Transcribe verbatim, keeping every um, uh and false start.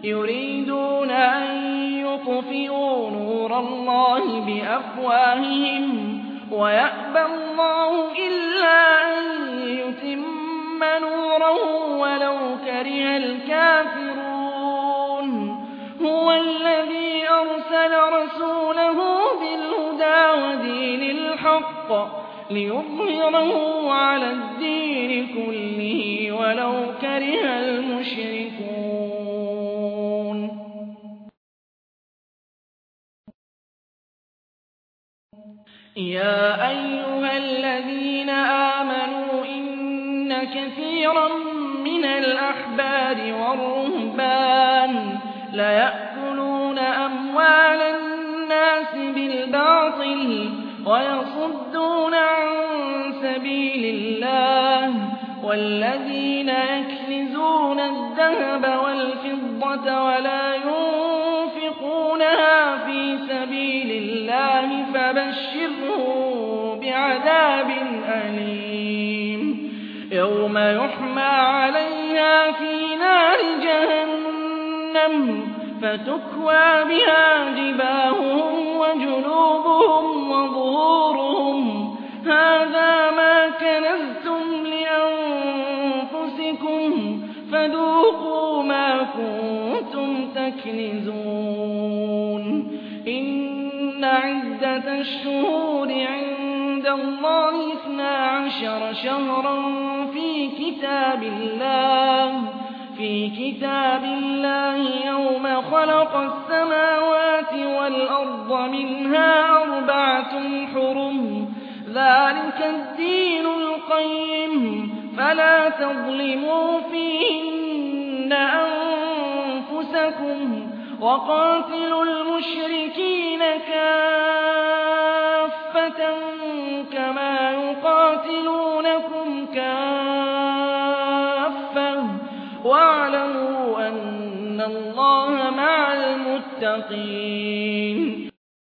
يريدون أن يطفئوا نور الله بأفواههم ويأبى الله إلا أن يتم نوره ولو كره الكافرون هو الذي أرسل رسوله بالهدى ودين الحق ليظهره على الدين كله ولو كره المشركون يا أيها الذين آمنوا إن كثيرا من الأحبار والرهبان ليأكلون أموال الناس بالباطل ويصدون عن سبيل الله والذين يكنزون الذهب والفضة ولا ينفقونها في سبيل الله فبشرهم بعذاب أليم يوم يحمى عليها في نار جهنم فتكوى بها جباههم وجنوبهم وظهورهم هذا ما كنزتم لأنفسكم فذوقوا ما كنتم تكنزون إن عدة الشهور عند الله اثنا عشر شهرا في كتاب الله في كتاب الله يوم خلق السماوات والأرض منها أربعة حرم ذلك الدين القيم فلا تظلموا فيهن أنفسكم وقاتلوا المشركين كافة كما يقاتلونكم كافة واعلموا أن الله مع المتقين